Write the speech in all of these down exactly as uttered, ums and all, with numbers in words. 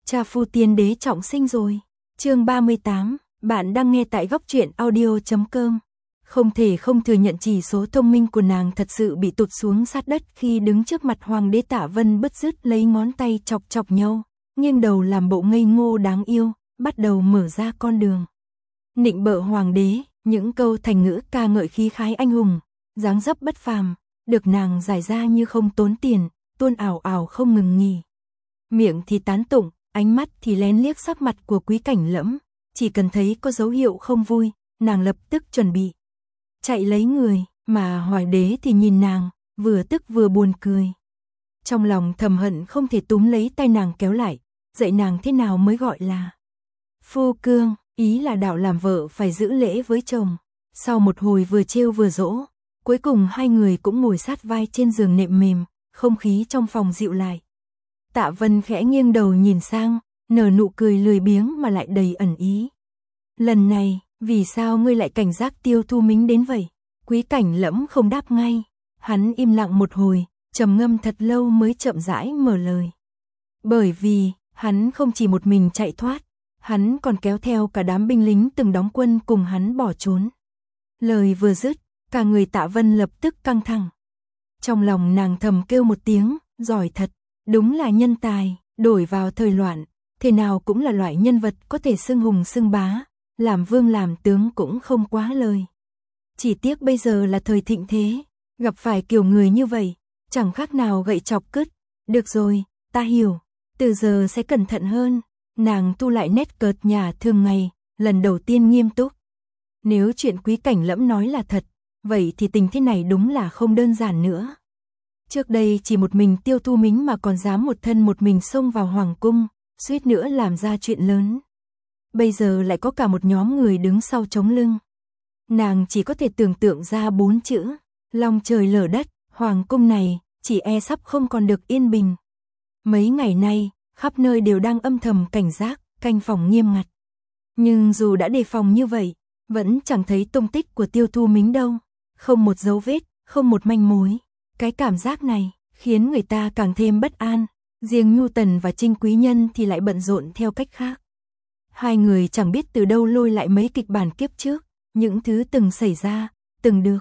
Cha phu tiên đế trọng sinh rồi. Chương ba mươi tám, bạn đang nghe tại góc truyện audio chấm com. Không thể không thừa nhận chỉ số thông minh của nàng thật sự bị tụt xuống sát đất khi đứng trước mặt hoàng đế. Tạ Vân bứt rứt lấy ngón tay chọc chọc nhau, nghiêng đầu làm bộ ngây ngô đáng yêu, bắt đầu mở ra con đường. Nịnh bợ hoàng đế, những câu thành ngữ ca ngợi khí khái anh hùng, dáng dấp bất phàm, được nàng giải ra như không tốn tiền, tuôn ảo ảo không ngừng nghỉ. Miệng thì tán tụng, ánh mắt thì lén liếc sắc mặt của Quý Cảnh Lẫm, chỉ cần thấy có dấu hiệu không vui, nàng lập tức chuẩn bị chạy lấy người, mà hoàng đế thì nhìn nàng, vừa tức vừa buồn cười. Trong lòng thầm hận không thể túm lấy tay nàng kéo lại, dạy nàng thế nào mới gọi là phu cương, ý là đạo làm vợ phải giữ lễ với chồng. Sau một hồi vừa trêu vừa dỗ, cuối cùng hai người cũng ngồi sát vai trên giường nệm mềm, không khí trong phòng dịu lại. Tạ Vân khẽ nghiêng đầu nhìn sang, nở nụ cười lười biếng mà lại đầy ẩn ý. Lần này, vì sao ngươi lại cảnh giác Tiêu Thu Mính đến vậy? Quý Cảnh Lẫm không đáp ngay, hắn im lặng một hồi, trầm ngâm thật lâu mới chậm rãi mở lời. Bởi vì, hắn không chỉ một mình chạy thoát, hắn còn kéo theo cả đám binh lính từng đóng quân cùng hắn bỏ trốn. Lời vừa dứt, cả người Tạ Vân lập tức căng thẳng. Trong lòng nàng thầm kêu một tiếng, giỏi thật, đúng là nhân tài, đổi vào thời loạn, thế nào cũng là loại nhân vật có thể xưng hùng xưng bá, làm vương làm tướng cũng không quá lời. Chỉ tiếc bây giờ là thời thịnh thế, gặp phải kiểu người như vậy, chẳng khác nào gậy chọc cứt. Được rồi, ta hiểu, từ giờ sẽ cẩn thận hơn. Nàng tu lại nét cợt nhả thường ngày, lần đầu tiên nghiêm túc. Nếu chuyện Quý Cảnh Lẫm nói là thật, vậy thì tình thế này đúng là không đơn giản nữa. Trước đây chỉ một mình Tiêu Thu Mính mà còn dám một thân một mình xông vào hoàng cung, suýt nữa làm ra chuyện lớn. Bây giờ lại có cả một nhóm người đứng sau chống lưng. Nàng chỉ có thể tưởng tượng ra bốn chữ, long trời lở đất, hoàng cung này, chỉ e sắp không còn được yên bình. Mấy ngày nay, khắp nơi đều đang âm thầm cảnh giác, canh phòng nghiêm ngặt. Nhưng dù đã đề phòng như vậy, vẫn chẳng thấy tung tích của Tiêu Thu Mính đâu. Không một dấu vết, không một manh mối. Cái cảm giác này, khiến người ta càng thêm bất an. Riêng Nhu Tần và Trinh Quý Nhân thì lại bận rộn theo cách khác. Hai người chẳng biết từ đâu lôi lại mấy kịch bản kiếp trước, những thứ từng xảy ra, từng được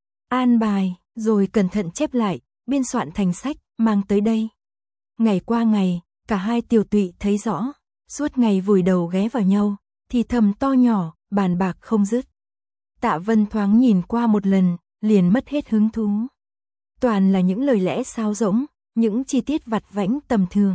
an bài, rồi cẩn thận chép lại, biên soạn thành sách, mang tới đây. Ngày qua ngày, cả hai tiểu tụy thấy rõ, suốt ngày vùi đầu ghé vào nhau, thì thầm to nhỏ, bàn bạc không dứt. Tạ Vân thoáng nhìn qua một lần, liền mất hết hứng thú. Toàn là những lời lẽ sáo rỗng, những chi tiết vặt vãnh tầm thường.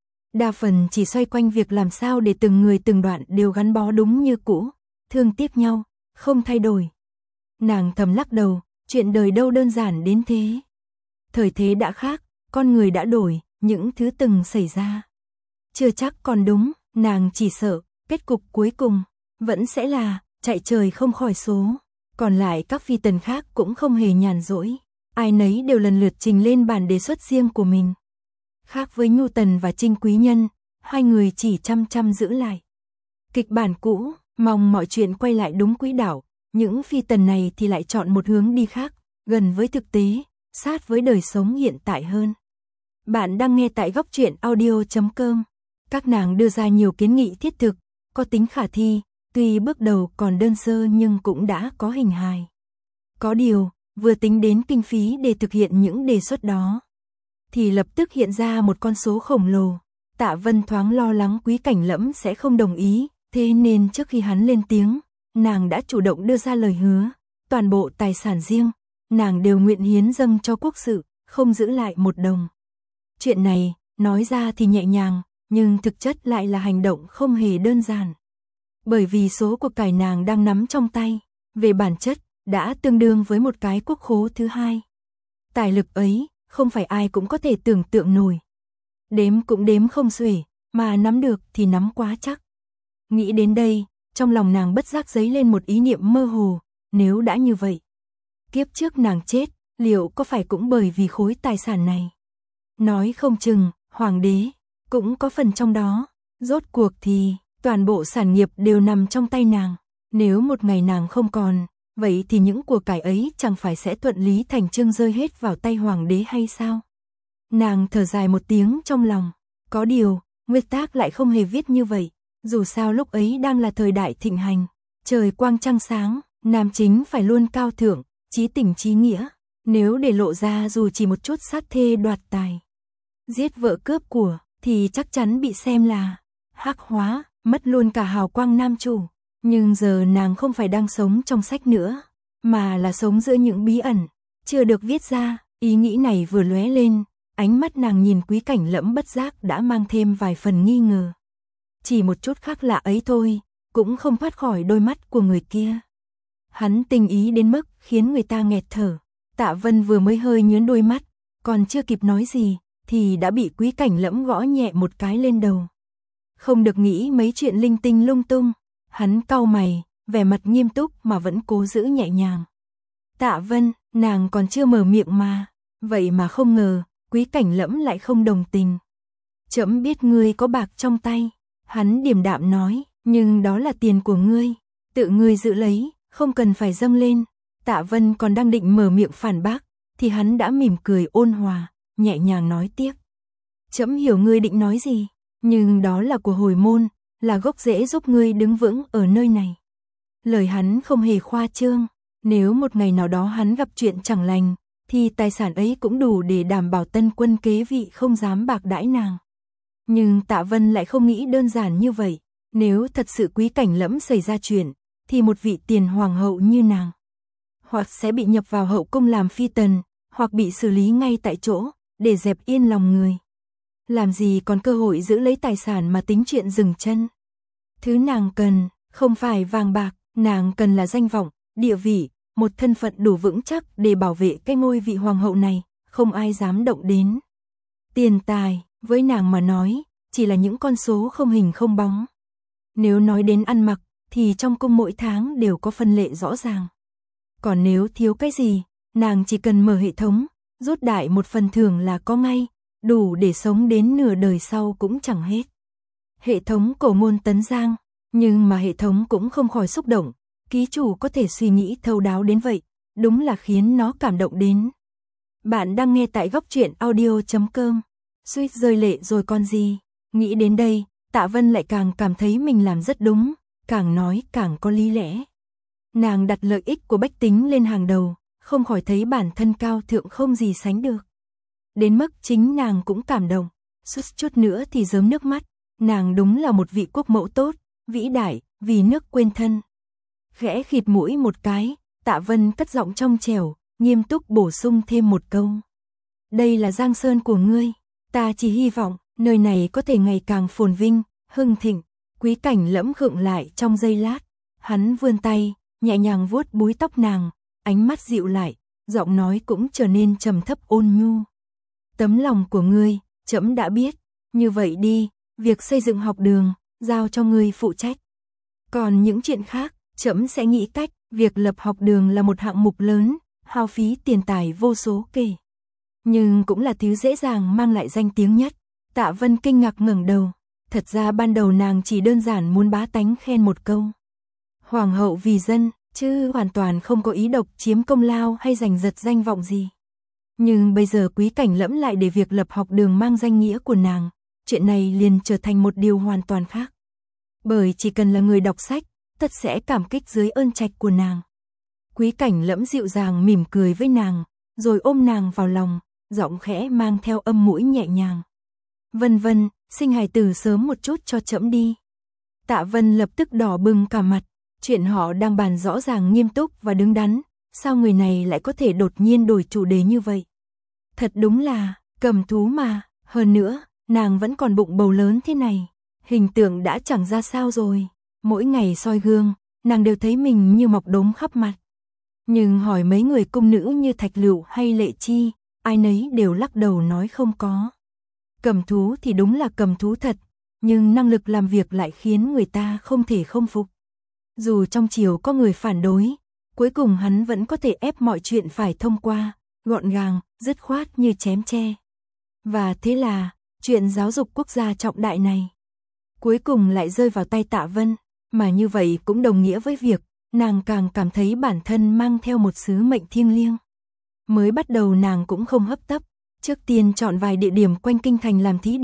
Đa phần chỉ xoay quanh việc làm sao để từng người từng đoạn đều gắn bó đúng như cũ, thương tiếc nhau, không thay đổi. Nàng thầm lắc đầu, chuyện đời đâu đơn giản đến thế. Thời thế đã khác, con người đã đổi, những thứ từng xảy ra chưa chắc còn đúng, nàng chỉ sợ, kết cục cuối cùng, vẫn sẽ là, chạy trời không khỏi số. Còn lại các phi tần khác cũng không hề nhàn rỗi, ai nấy đều lần lượt trình lên bản đề xuất riêng của mình. Khác với Nhu Tần và Trinh Quý Nhân, hai người chỉ chăm chăm giữ lại kịch bản cũ, mong mọi chuyện quay lại đúng quỹ đạo. Những phi tần này thì lại chọn một hướng đi khác, gần với thực tế, sát với đời sống hiện tại hơn. Bạn đang nghe tại góc truyện audio chấm com. Các nàng đưa ra nhiều kiến nghị thiết thực, có tính khả thi, tuy bước đầu còn đơn sơ nhưng cũng đã có hình hài. Có điều, vừa tính đến kinh phí để thực hiện những đề xuất đó, thì lập tức hiện ra một con số khổng lồ. Tạ Vân thoáng lo lắng Quý Cảnh Lẫm sẽ không đồng ý, thế nên trước khi hắn lên tiếng, nàng đã chủ động đưa ra lời hứa, toàn bộ tài sản riêng, nàng đều nguyện hiến dâng cho quốc sự, không giữ lại một đồng. Chuyện này, nói ra thì nhẹ nhàng, nhưng thực chất lại là hành động không hề đơn giản. Bởi vì số của cải nàng đang nắm trong tay, về bản chất, đã tương đương với một cái quốc khố thứ hai. Tài lực ấy, không phải ai cũng có thể tưởng tượng nổi. Đếm cũng đếm không xuể, mà nắm được thì nắm quá chắc. Nghĩ đến đây, trong lòng nàng bất giác dấy lên một ý niệm mơ hồ, nếu đã như vậy, kiếp trước nàng chết, liệu có phải cũng bởi vì khối tài sản này? Nói không chừng, hoàng đế cũng có phần trong đó, rốt cuộc thì toàn bộ sản nghiệp đều nằm trong tay nàng. Nếu một ngày nàng không còn, vậy thì những của cải ấy chẳng phải sẽ thuận lý thành chương rơi hết vào tay hoàng đế hay sao? Nàng thở dài một tiếng trong lòng, có điều, Nguyên tác lại không hề viết như vậy, dù sao lúc ấy đang là thời đại thịnh hành, trời quang trăng sáng, nam chính phải luôn cao thượng, chí tình chí nghĩa, nếu để lộ ra dù chỉ một chút sát thê đoạt tài, giết vợ cướp của, thì chắc chắn bị xem là hắc hóa, mất luôn cả hào quang nam chủ. Nhưng giờ nàng không phải đang sống trong sách nữa, mà là sống giữa những bí ẩn, chưa được viết ra. Ý nghĩ này vừa lóe lên, ánh mắt nàng nhìn Quý Cảnh Lẫm bất giác đã mang thêm vài phần nghi ngờ. Chỉ một chút khác lạ ấy thôi, cũng không thoát khỏi đôi mắt của người kia. Hắn tình ý đến mức khiến người ta nghẹt thở. Tạ Vân vừa mới hơi nhướng đôi mắt, còn chưa kịp nói gì, thì đã bị Quý Cảnh Lẫm gõ nhẹ một cái lên đầu. Không được nghĩ mấy chuyện linh tinh lung tung. Hắn cau mày, vẻ mặt nghiêm túc mà vẫn cố giữ nhẹ nhàng. Tạ Vân, nàng còn chưa mở miệng mà, vậy mà không ngờ, Quý Cảnh Lẫm lại không đồng tình. Trẫm biết ngươi có bạc trong tay, hắn điềm đạm nói, nhưng đó là tiền của ngươi, tự ngươi giữ lấy, không cần phải dâng lên. Tạ Vân còn đang định mở miệng phản bác, thì hắn đã mỉm cười ôn hòa, nhẹ nhàng nói tiếp. Trẫm hiểu ngươi định nói gì, nhưng đó là của hồi môn, là gốc rễ giúp ngươi đứng vững ở nơi này. Lời hắn không hề khoa trương, nếu một ngày nào đó hắn gặp chuyện chẳng lành, thì tài sản ấy cũng đủ để đảm bảo tân quân kế vị không dám bạc đãi nàng. Nhưng Tạ Vân lại không nghĩ đơn giản như vậy, nếu thật sự Quý Cảnh Lẫm xảy ra chuyện, thì một vị tiền hoàng hậu như nàng, hoặc sẽ bị nhập vào hậu cung làm phi tần, hoặc bị xử lý ngay tại chỗ, để dẹp yên lòng người. Làm gì còn cơ hội giữ lấy tài sản mà tính chuyện dừng chân. Thứ nàng cần, không phải vàng bạc, nàng cần là danh vọng, địa vị, một thân phận đủ vững chắc để bảo vệ cái ngôi vị hoàng hậu này, không ai dám động đến. Tiền tài, với nàng mà nói, chỉ là những con số không hình không bóng. Nếu nói đến ăn mặc, thì trong cung mỗi tháng đều có phân lệ rõ ràng. Còn nếu thiếu cái gì, nàng chỉ cần mở hệ thống, rút đại một phần thưởng là có ngay, đủ để sống đến nửa đời sau cũng chẳng hết. Hệ thống cổ môn tấn giang, nhưng mà hệ thống cũng không khỏi xúc động, ký chủ có thể suy nghĩ thấu đáo đến vậy, đúng là khiến nó cảm động đến. Bạn đang nghe tại góc truyện audio chấm com, suýt rơi lệ rồi con gì, nghĩ đến đây, Tạ Vân lại càng cảm thấy mình làm rất đúng, càng nói càng có lý lẽ. Nàng đặt lợi ích của bách tính lên hàng đầu, không khỏi thấy bản thân cao thượng không gì sánh được. Đến mức chính nàng cũng cảm động, suýt chút nữa thì rớm nước mắt, nàng đúng là một vị quốc mẫu tốt, vĩ đại, vì nước quên thân. Khẽ khịt mũi một cái, Tạ Vân cất giọng trong trẻo, nghiêm túc bổ sung thêm một câu. Đây là Giang Sơn của ngươi, ta chỉ hy vọng, nơi này có thể ngày càng phồn vinh, hưng thịnh. Quý Cảnh Lẫm khựng lại trong giây lát, hắn vươn tay, nhẹ nhàng vuốt búi tóc nàng, ánh mắt dịu lại, giọng nói cũng trở nên trầm thấp ôn nhu. Tấm lòng của ngươi, trẫm đã biết, như vậy đi, việc xây dựng học đường, giao cho ngươi phụ trách. Còn những chuyện khác, trẫm sẽ nghĩ cách, việc lập học đường là một hạng mục lớn, hao phí tiền tài vô số kể. Nhưng cũng là thứ dễ dàng mang lại danh tiếng nhất. Tạ Vân kinh ngạc ngẩng đầu, thật ra ban đầu nàng chỉ đơn giản muốn bá tánh khen một câu. Hoàng hậu vì dân, chứ hoàn toàn không có ý độc chiếm công lao hay giành giật danh vọng gì. Nhưng bây giờ Quý Cảnh Lẫm lại để việc lập học đường mang danh nghĩa của nàng, chuyện này liền trở thành một điều hoàn toàn khác. Bởi chỉ cần là người đọc sách, tất sẽ cảm kích dưới ơn trạch của nàng. Quý Cảnh Lẫm dịu dàng mỉm cười với nàng, rồi ôm nàng vào lòng, giọng khẽ mang theo âm mũi nhẹ nhàng. Vân Vân, sinh hài tử sớm một chút cho trẫm đi. Tạ Vân lập tức đỏ bừng cả mặt, chuyện họ đang bàn rõ ràng nghiêm túc và đứng đắn, sao người này lại có thể đột nhiên đổi chủ đề như vậy? Thật đúng là, cầm thú mà, hơn nữa, nàng vẫn còn bụng bầu lớn thế này, hình tượng đã chẳng ra sao rồi, mỗi ngày soi gương, nàng đều thấy mình như mọc đốm khắp mặt. Nhưng hỏi mấy người cung nữ như Thạch Lựu hay Lệ Chi, ai nấy đều lắc đầu nói không có. Cầm thú thì đúng là cầm thú thật, nhưng năng lực làm việc lại khiến người ta không thể không phục. Dù trong triều có người phản đối, cuối cùng hắn vẫn có thể ép mọi chuyện phải thông qua, gọn gàng, dứt khoát như chém tre. Và thế là, chuyện giáo dục quốc gia trọng đại này, cuối cùng lại rơi vào tay Tạ Vân, mà như vậy cũng đồng nghĩa với việc, nàng càng cảm thấy bản thân mang theo một sứ mệnh thiêng liêng. Mới bắt đầu nàng cũng không hấp tấp, trước tiên chọn vài địa điểm quanh kinh thành làm thí điểm,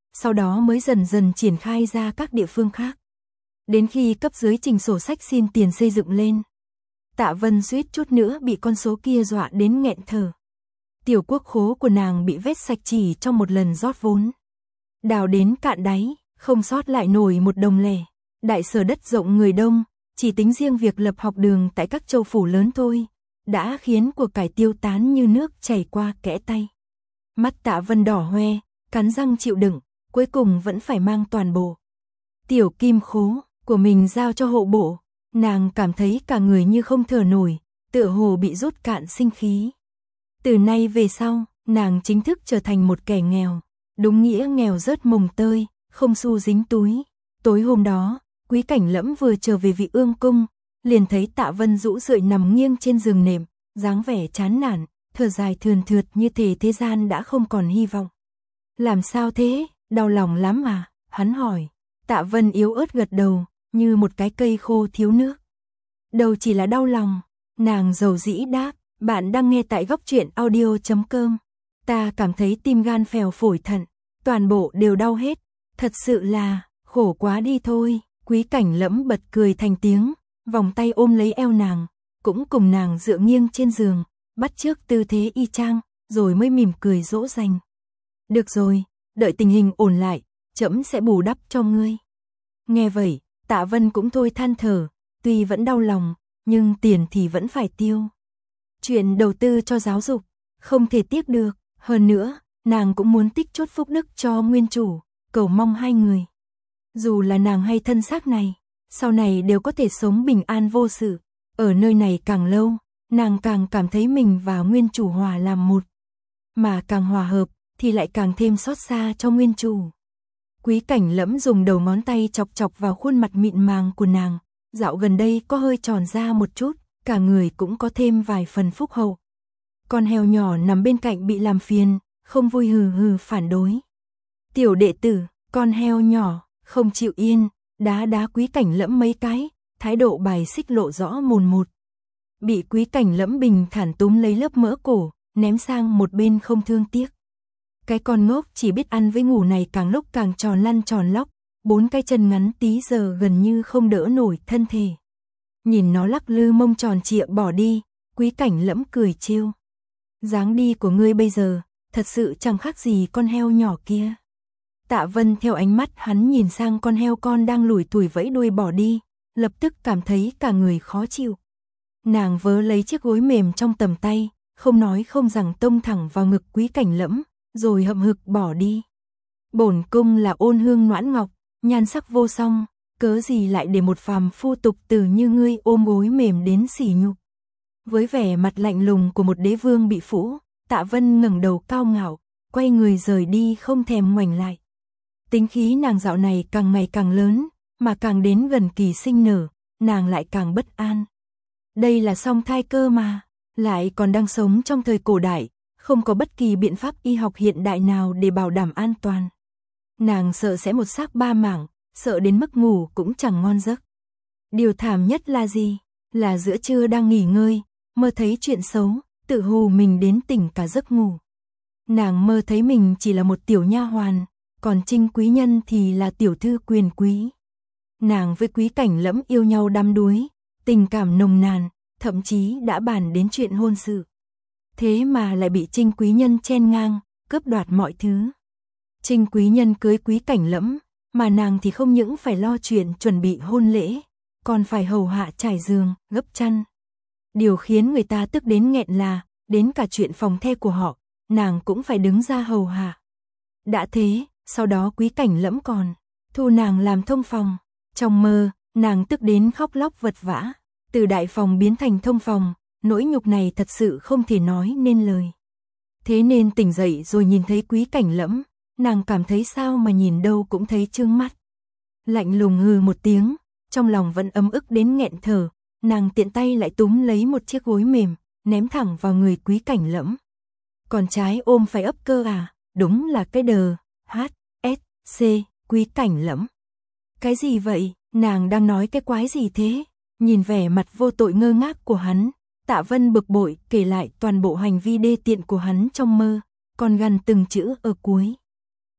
sau đó mới dần dần triển khai ra các địa phương khác. Đến khi cấp dưới trình sổ sách xin tiền xây dựng lên, Tạ Vân suýt chút nữa bị con số kia dọa đến nghẹn thở. Tiểu quốc khố của nàng bị vét sạch chỉ trong một lần rót vốn. Đào đến cạn đáy, không sót lại nổi một đồng lẻ. Đại sở đất rộng người đông, chỉ tính riêng việc lập học đường tại các châu phủ lớn thôi, đã khiến của cải tiêu tán như nước chảy qua kẽ tay. Mắt Tạ Vân đỏ hoe, cắn răng chịu đựng, cuối cùng vẫn phải mang toàn bộ tiểu kim khố của mình giao cho hộ bộ. Nàng cảm thấy cả người như không thở nổi, tựa hồ bị rút cạn sinh khí. Từ nay về sau, nàng chính thức trở thành một kẻ nghèo, đúng nghĩa nghèo rớt mồng tơi, không xu dính túi. Tối hôm đó, Quý Cảnh Lẫm vừa trở về Vị Ương cung, liền thấy Tạ Vân rũ rượi nằm nghiêng trên giường nệm, dáng vẻ chán nản, thở dài thườn thượt như thể thế gian đã không còn hy vọng. Làm sao thế, đau lòng lắm à? Hắn hỏi. Tạ Vân yếu ớt gật đầu, như một cái cây khô thiếu nước. Đầu chỉ là đau lòng, nàng dầu dĩ đáp. Bạn đang nghe tại góc truyện audio chấm com. Ta cảm thấy tim gan phèo phổi thận, toàn bộ đều đau hết. Thật sự là, khổ quá đi thôi. Quý Cảnh Lẫm bật cười thành tiếng, vòng tay ôm lấy eo nàng, cũng cùng nàng dựa nghiêng trên giường, bắt chước tư thế y chang, rồi mới mỉm cười dỗ dành. Được rồi, đợi tình hình ổn lại, trẫm sẽ bù đắp cho ngươi. Nghe vậy, Tạ Vân cũng thôi than thở, tuy vẫn đau lòng, nhưng tiền thì vẫn phải tiêu. Chuyện đầu tư cho giáo dục, không thể tiếc được, hơn nữa, nàng cũng muốn tích chút phúc đức cho nguyên chủ, cầu mong hai người. Dù là nàng hay thân xác này, sau này đều có thể sống bình an vô sự, ở nơi này càng lâu, nàng càng cảm thấy mình và nguyên chủ hòa làm một. Mà càng hòa hợp, thì lại càng thêm xót xa cho nguyên chủ. Quý Cảnh Lẫm dùng đầu ngón tay chọc chọc vào khuôn mặt mịn màng của nàng, dạo gần đây có hơi tròn ra một chút, cả người cũng có thêm vài phần phúc hậu. Con heo nhỏ nằm bên cạnh bị làm phiền, không vui hừ hừ phản đối. Tiểu đệ tử, con heo nhỏ, không chịu yên, đá đá Quý Cảnh Lẫm mấy cái, thái độ bài xích lộ rõ mồn một. Bị Quý Cảnh Lẫm bình thản túm lấy lớp mỡ cổ, ném sang một bên không thương tiếc. Cái con ngốc chỉ biết ăn với ngủ này càng lúc càng tròn lăn tròn lóc, bốn cái chân ngắn tí giờ gần như không đỡ nổi thân thể. Nhìn nó lắc lư mông tròn trịa bỏ đi, Quý Cảnh Lẫm cười trêu. Dáng đi của ngươi bây giờ, thật sự chẳng khác gì con heo nhỏ kia. Tạ Vân theo ánh mắt hắn nhìn sang con heo con đang lủi thủi vẫy đuôi bỏ đi, lập tức cảm thấy cả người khó chịu. Nàng vớ lấy chiếc gối mềm trong tầm tay, không nói không rằng tông thẳng vào ngực Quý Cảnh Lẫm, rồi hậm hực bỏ đi. Bổn cung là ôn hương noãn ngọc, nhan sắc vô song, cớ gì lại để một phàm phu tục tử như ngươi ôm gối mềm đến sỉ nhục. Với vẻ mặt lạnh lùng của một đế vương bị phũ, Tạ Vân ngẩng đầu cao ngạo, quay người rời đi không thèm ngoảnh lại. Tính khí nàng dạo này càng ngày càng lớn, mà càng đến gần kỳ sinh nở, nàng lại càng bất an. Đây là song thai cơ mà, lại còn đang sống trong thời cổ đại, không có bất kỳ biện pháp y học hiện đại nào để bảo đảm an toàn. Nàng sợ sẽ một xác ba mảng, sợ đến mức ngủ cũng chẳng ngon giấc. Điều thảm nhất là gì? Là giữa trưa đang nghỉ ngơi, mơ thấy chuyện xấu, tự hù mình đến tỉnh cả giấc ngủ. Nàng mơ thấy mình chỉ là một tiểu nha hoàn, còn Trinh quý nhân thì là tiểu thư quyền quý. Nàng với Quý Cảnh Lẫm yêu nhau đắm đuối, tình cảm nồng nàn, thậm chí đã bàn đến chuyện hôn sự. Thế mà lại bị Trinh quý nhân chen ngang, cướp đoạt mọi thứ. Trinh quý nhân cưới Quý Cảnh Lẫm, mà nàng thì không những phải lo chuyện chuẩn bị hôn lễ, còn phải hầu hạ trải giường, gấp chăn. Điều khiến người ta tức đến nghẹn là, đến cả chuyện phòng the của họ, nàng cũng phải đứng ra hầu hạ. Đã thế, sau đó Quý Cảnh Lẫm còn thu nàng làm thông phòng. Trong mơ, nàng tức đến khóc lóc vật vã, từ đại phòng biến thành thông phòng, nỗi nhục này thật sự không thể nói nên lời. Thế nên tỉnh dậy rồi nhìn thấy Quý Cảnh Lẫm, nàng cảm thấy sao mà nhìn đâu cũng thấy chướng mắt. Lạnh lùng hừ một tiếng, trong lòng vẫn ấm ức đến nghẹn thở, nàng tiện tay lại túm lấy một chiếc gối mềm, ném thẳng vào người Quý Cảnh Lẫm. Còn trái ôm phải ấp cơ à, đúng là cái đờ, H, S, C, Quý Cảnh Lẫm. Cái gì vậy, nàng đang nói cái quái gì thế? Nhìn vẻ mặt vô tội ngơ ngác của hắn, Tạ Vân bực bội kể lại toàn bộ hành vi đê tiện của hắn trong mơ, còn gằn từng chữ ở cuối.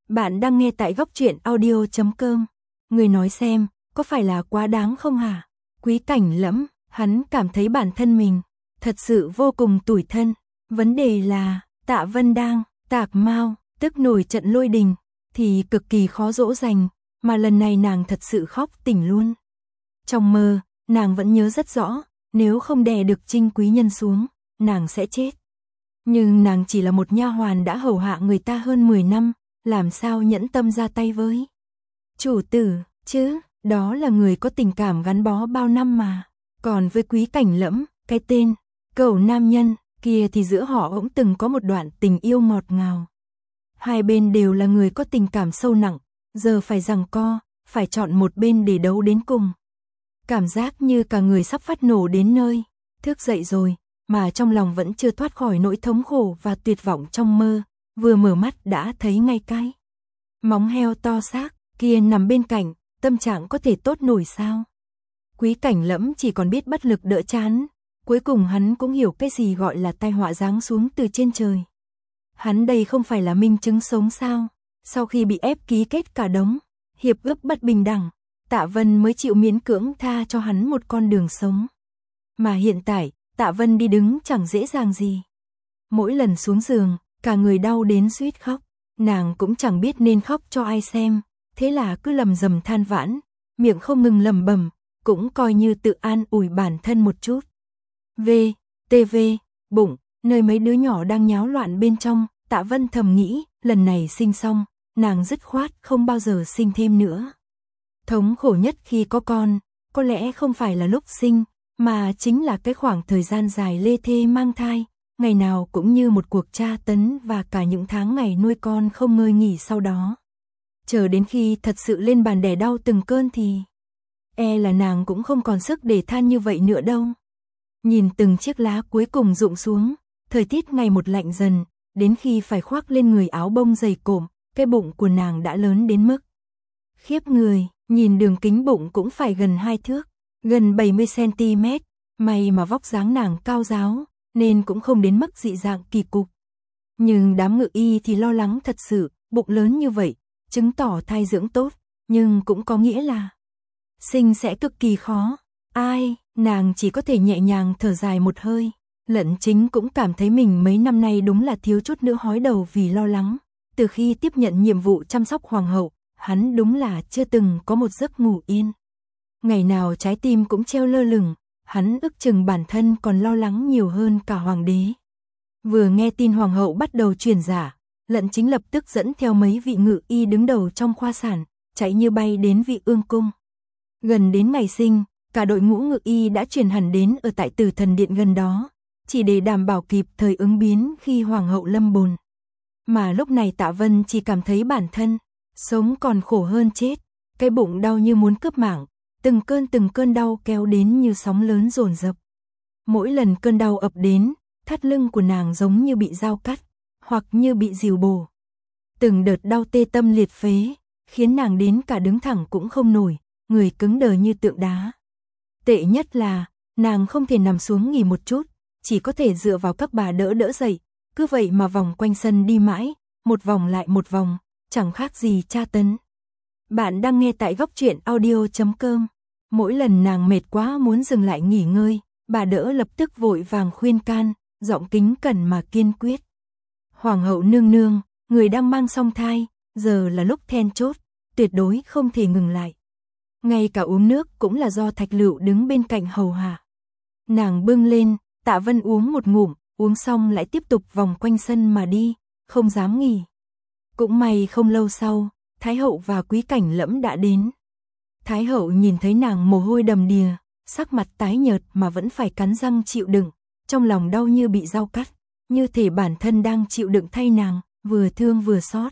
Bạn đang nghe tại góc truyện audio chấm com. Người nói xem, có phải là quá đáng không hả? Quý Cảnh Lẫm, hắn cảm thấy bản thân mình thật sự vô cùng tủi thân. Vấn đề là, Tạ Vân đang tạc mau, tức nổi trận lôi đình, thì cực kỳ khó dỗ dành, mà lần này nàng thật sự khóc tỉnh luôn. Trong mơ, nàng vẫn nhớ rất rõ, nếu không đè được Trinh quý nhân xuống, nàng sẽ chết. Nhưng nàng chỉ là một nha hoàn đã hầu hạ người ta hơn mười năm, làm sao nhẫn tâm ra tay với chủ tử, chứ, đó là người có tình cảm gắn bó bao năm mà. Còn với Quý Cảnh Lẫm, cái tên cẩu nam nhân kia thì giữa họ cũng từng có một đoạn tình yêu ngọt ngào. Hai bên đều là người có tình cảm sâu nặng, giờ phải giằng co, phải chọn một bên để đấu đến cùng. Cảm giác như cả người sắp phát nổ đến nơi, thức dậy rồi, mà trong lòng vẫn chưa thoát khỏi nỗi thống khổ và tuyệt vọng trong mơ, vừa mở mắt đã thấy ngay cái móng heo to xác kia nằm bên cạnh, tâm trạng có thể tốt nổi sao? Quý Cảnh Lẫm chỉ còn biết bất lực đỡ chán, cuối cùng hắn cũng hiểu cái gì gọi là tai họa giáng xuống từ trên trời. Hắn đây không phải là minh chứng sống sao? Sau khi bị ép ký kết cả đống hiệp ước bất bình đẳng, Tạ Vân mới chịu miễn cưỡng tha cho hắn một con đường sống. Mà hiện tại, Tạ Vân đi đứng chẳng dễ dàng gì. Mỗi lần xuống giường, cả người đau đến suýt khóc, nàng cũng chẳng biết nên khóc cho ai xem, thế là cứ lầm rầm than vãn, miệng không ngừng lẩm bẩm, cũng coi như tự an ủi bản thân một chút. V, tê vê, bụng, nơi mấy đứa nhỏ đang nháo loạn bên trong, Tạ Vân thầm nghĩ, lần này sinh xong, nàng dứt khoát không bao giờ sinh thêm nữa. Thống khổ nhất khi có con, có lẽ không phải là lúc sinh, mà chính là cái khoảng thời gian dài lê thê mang thai, ngày nào cũng như một cuộc tra tấn và cả những tháng ngày nuôi con không ngơi nghỉ sau đó. Chờ đến khi thật sự lên bàn đẻ đau từng cơn thì e là nàng cũng không còn sức để than như vậy nữa đâu. Nhìn từng chiếc lá cuối cùng rụng xuống, thời tiết ngày một lạnh dần, đến khi phải khoác lên người áo bông dày cộm, cái bụng của nàng đã lớn đến mức khiếp người, nhìn đường kính bụng cũng phải gần hai thước, gần bảy mươi xăng ti mét, may mà vóc dáng nàng cao ráo, nên cũng không đến mức dị dạng kỳ cục. Nhưng đám ngự y thì lo lắng thật sự, bụng lớn như vậy, chứng tỏ thai dưỡng tốt, nhưng cũng có nghĩa là sinh sẽ cực kỳ khó. Ai, nàng chỉ có thể nhẹ nhàng thở dài một hơi. Lận Chính cũng cảm thấy mình mấy năm nay đúng là thiếu chút nữa hói đầu vì lo lắng. Từ khi tiếp nhận nhiệm vụ chăm sóc hoàng hậu, hắn đúng là chưa từng có một giấc ngủ yên. Ngày nào trái tim cũng treo lơ lửng, hắn ức chừng bản thân còn lo lắng nhiều hơn cả hoàng đế. Vừa nghe tin hoàng hậu bắt đầu truyền giả, Lận Chính lập tức dẫn theo mấy vị ngự y đứng đầu trong khoa sản, chạy như bay đến Vị Ương cung. Gần đến ngày sinh, cả đội ngũ ngự y đã chuyển hẳn đến ở tại Tử Thần Điện gần đó, chỉ để đảm bảo kịp thời ứng biến khi hoàng hậu lâm bồn. Mà lúc này Tạ Vân chỉ cảm thấy bản thân sống còn khổ hơn chết, cái bụng đau như muốn cướp mạng, từng cơn từng cơn đau kéo đến như sóng lớn dồn dập. Mỗi lần cơn đau ập đến, thắt lưng của nàng giống như bị dao cắt, hoặc như bị rìu bổ. Từng đợt đau tê tâm liệt phế, khiến nàng đến cả đứng thẳng cũng không nổi, người cứng đờ như tượng đá. Tệ nhất là, nàng không thể nằm xuống nghỉ một chút, chỉ có thể dựa vào các bà đỡ đỡ dậy, cứ vậy mà vòng quanh sân đi mãi, một vòng lại một vòng, chẳng khác gì tra tấn. Bạn đang nghe tại góc truyện audio chấm com. Mỗi lần nàng mệt quá muốn dừng lại nghỉ ngơi, bà đỡ lập tức vội vàng khuyên can, giọng kính cẩn mà kiên quyết. Hoàng hậu nương nương, người đang mang song thai, giờ là lúc then chốt, tuyệt đối không thể ngừng lại. Ngay cả uống nước cũng là do Thạch Lựu đứng bên cạnh hầu hạ. Nàng bưng lên, Tạ Vân uống một ngụm, uống xong lại tiếp tục vòng quanh sân mà đi, không dám nghỉ. Cũng may không lâu sau, Thái hậu và Quý Cảnh Lẫm đã đến. Thái hậu nhìn thấy nàng mồ hôi đầm đìa, sắc mặt tái nhợt mà vẫn phải cắn răng chịu đựng, trong lòng đau như bị dao cắt, như thể bản thân đang chịu đựng thay nàng, vừa thương vừa xót.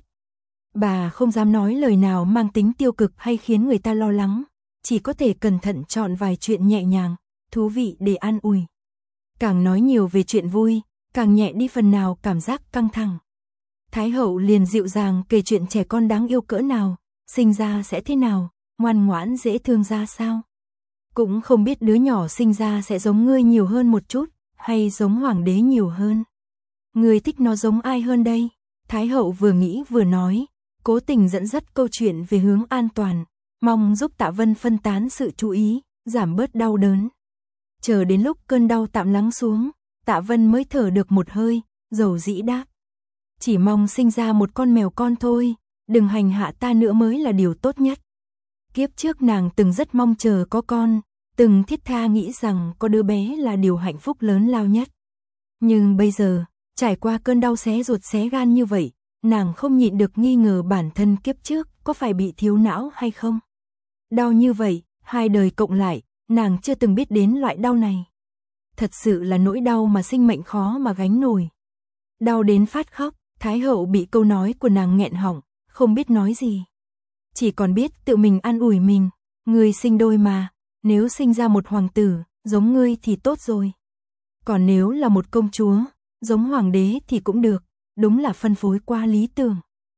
Bà không dám nói lời nào mang tính tiêu cực hay khiến người ta lo lắng, chỉ có thể cẩn thận chọn vài chuyện nhẹ nhàng, thú vị để an ủi. Càng nói nhiều về chuyện vui, càng nhẹ đi phần nào cảm giác căng thẳng. Thái hậu liền dịu dàng kể chuyện trẻ con đáng yêu cỡ nào, sinh ra sẽ thế nào, ngoan ngoãn dễ thương ra sao. Cũng không biết đứa nhỏ sinh ra sẽ giống ngươi nhiều hơn một chút, hay giống hoàng đế nhiều hơn. Ngươi thích nó giống ai hơn đây? Thái hậu vừa nghĩ vừa nói, cố tình dẫn dắt câu chuyện về hướng an toàn, mong giúp Tạ Vân phân tán sự chú ý, giảm bớt đau đớn. Chờ đến lúc cơn đau tạm lắng xuống, Tạ Vân mới thở được một hơi, dầu dĩ đáp. Chỉ mong sinh ra một con mèo con thôi, đừng hành hạ ta nữa mới là điều tốt nhất. Kiếp trước nàng từng rất mong chờ có con, từng thiết tha nghĩ rằng có đứa bé là điều hạnh phúc lớn lao nhất. Nhưng bây giờ, trải qua cơn đau xé ruột xé gan như vậy, nàng không nhịn được nghi ngờ bản thân kiếp trước có phải bị thiếu não hay không. Đau như vậy, hai đời cộng lại, nàng chưa từng biết đến loại đau này. Thật sự là nỗi đau mà sinh mệnh khó mà gánh nổi. Đau đến phát khóc, Thái hậu bị câu nói của nàng nghẹn họng, không biết nói gì. Chỉ còn biết tự mình an ủi mình, ngươi sinh đôi mà, nếu sinh ra một hoàng tử, giống ngươi thì tốt rồi. Còn nếu là một công chúa, giống hoàng đế thì cũng được, đúng là phân phối qua lý tưởng.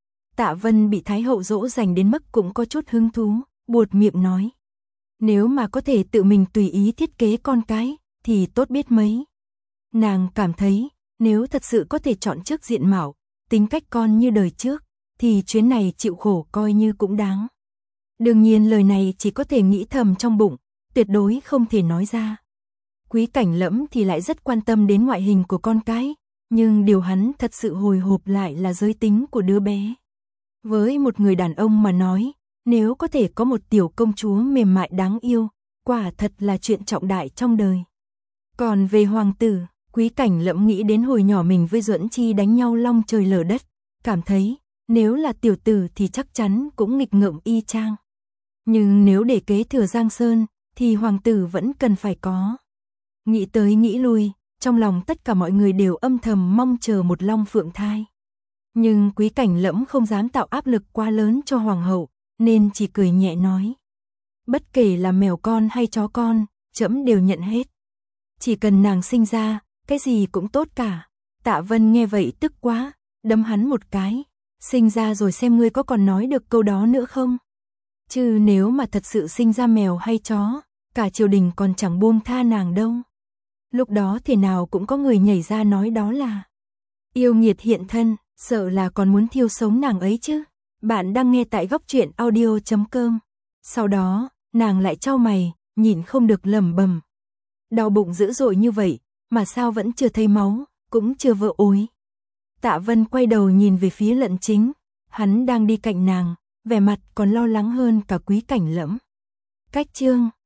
Tạ Vân bị Thái hậu dỗ dành đến mức cũng có chút hứng thú, buột miệng nói. Nếu mà có thể tự mình tùy ý thiết kế con cái, thì tốt biết mấy. Nàng cảm thấy, nếu thật sự có thể chọn trước diện mạo, tính cách con như đời trước, thì chuyến này chịu khổ coi như cũng đáng. Đương nhiên lời này chỉ có thể nghĩ thầm trong bụng, tuyệt đối không thể nói ra. Quý Cảnh Lẫm thì lại rất quan tâm đến ngoại hình của con cái, nhưng điều hắn thật sự hồi hộp lại là giới tính của đứa bé. Với một người đàn ông mà nói, nếu có thể có một tiểu công chúa mềm mại đáng yêu, quả thật là chuyện trọng đại trong đời. Còn về hoàng tử, Quý Cảnh Lẫm nghĩ đến hồi nhỏ mình với Duẫn Chi đánh nhau long trời lở đất, cảm thấy nếu là tiểu tử thì chắc chắn cũng nghịch ngợm y chang. Nhưng nếu để kế thừa Giang Sơn, thì hoàng tử vẫn cần phải có. Nghĩ tới nghĩ lui, trong lòng tất cả mọi người đều âm thầm mong chờ một long phượng thai. Nhưng Quý Cảnh Lẫm không dám tạo áp lực quá lớn cho hoàng hậu, nên chỉ cười nhẹ nói. Bất kể là mèo con hay chó con, trẫm đều nhận hết. Chỉ cần nàng sinh ra, cái gì cũng tốt cả. Tạ Vân nghe vậy tức quá, đấm hắn một cái. Sinh ra rồi xem ngươi có còn nói được câu đó nữa không? Chứ nếu mà thật sự sinh ra mèo hay chó, cả triều đình còn chẳng buông tha nàng đâu. Lúc đó thế nào cũng có người nhảy ra nói đó là yêu nghiệt hiện thân, sợ là còn muốn thiêu sống nàng ấy chứ. Bạn đang nghe tại góc truyện audio chấm com. Sau đó, nàng lại chau mày, nhìn không được lẩm bẩm. Đau bụng dữ dội như vậy, mà sao vẫn chưa thấy máu, cũng chưa vỡ ối. Tạ Vân quay đầu nhìn về phía Lận Chính, hắn đang đi cạnh nàng, vẻ mặt còn lo lắng hơn cả Quý Cảnh Lẫm. Cách chương